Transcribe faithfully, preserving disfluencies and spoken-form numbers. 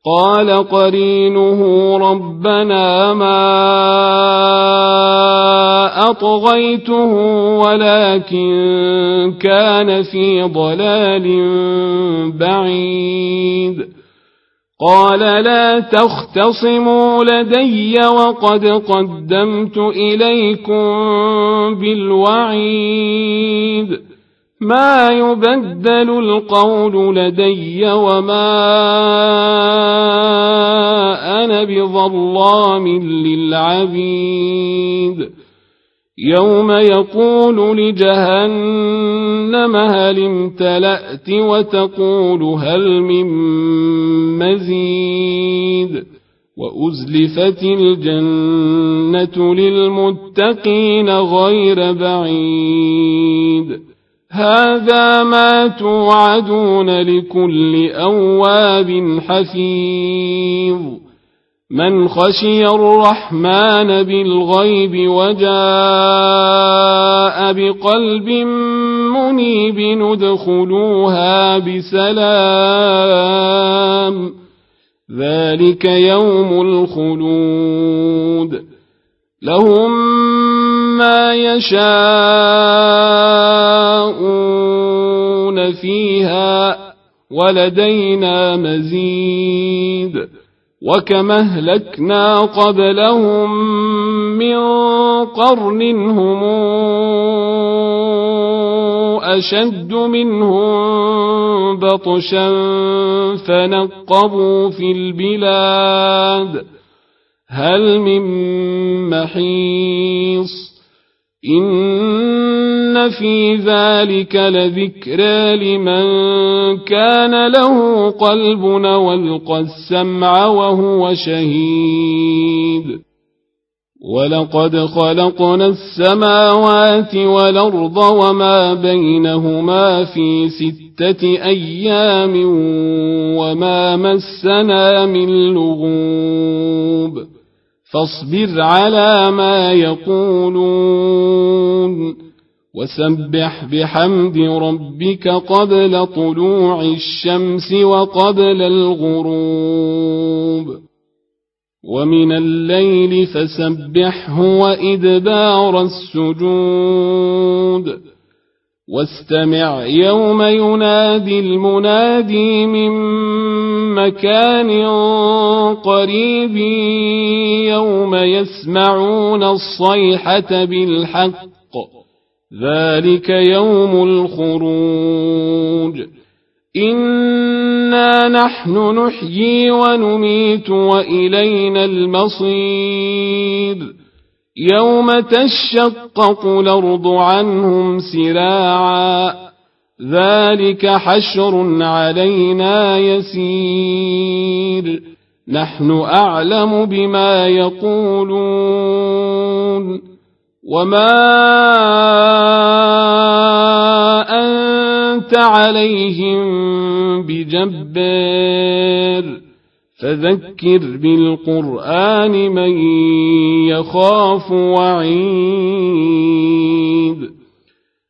قال قرينه ربنا ما أطغيته ولكن كان في ضلال بعيد قال لا تختصموا لدي وقد قدمت إليكم بالوعيد ما يبدل القول لدي وما أنا بظلام للعبيد يوم يقول لجهنم هل امتلأت وتقول هل من مزيد وأزلفت الجنة للمتقين غير بعيد هذا ما توعدون لكل أواب حفيظ من خشي الرحمن بالغيب وجاء بقلب منيب ندخلوها بسلام ذلك يوم الخلود لهم ما يشاءون فيها ولدينا مزيد وكما أهلكنا قبلهم من قرن هم أشد منهم بطشا فنقبوا في البلاد هل من محيص إن في ذلك لذكرى لمن كان له قلب والقى السمع وهو شهيد ولقد خلقنا السماوات والأرض وما بينهما في ستة أيام وما مسنا من لغوب فاصبر على ما يقولون وسبح بحمد ربك قبل طلوع الشمس وقبل الغروب ومن الليل فسبحه وإدبار السجود واستمع يوم ينادي المنادي من مكان قريب يوم يسمعون الصيحة بالحق ذلك يوم الخروج إنا نحن نحيي ونميت وإلينا المصير يوم تشقق الأرض عنهم سراعا ذلك حشر علينا يسير نحن أعلم بما يقولون وما أنت عليهم بجبار فذكر بالقرآن من يخاف وعيد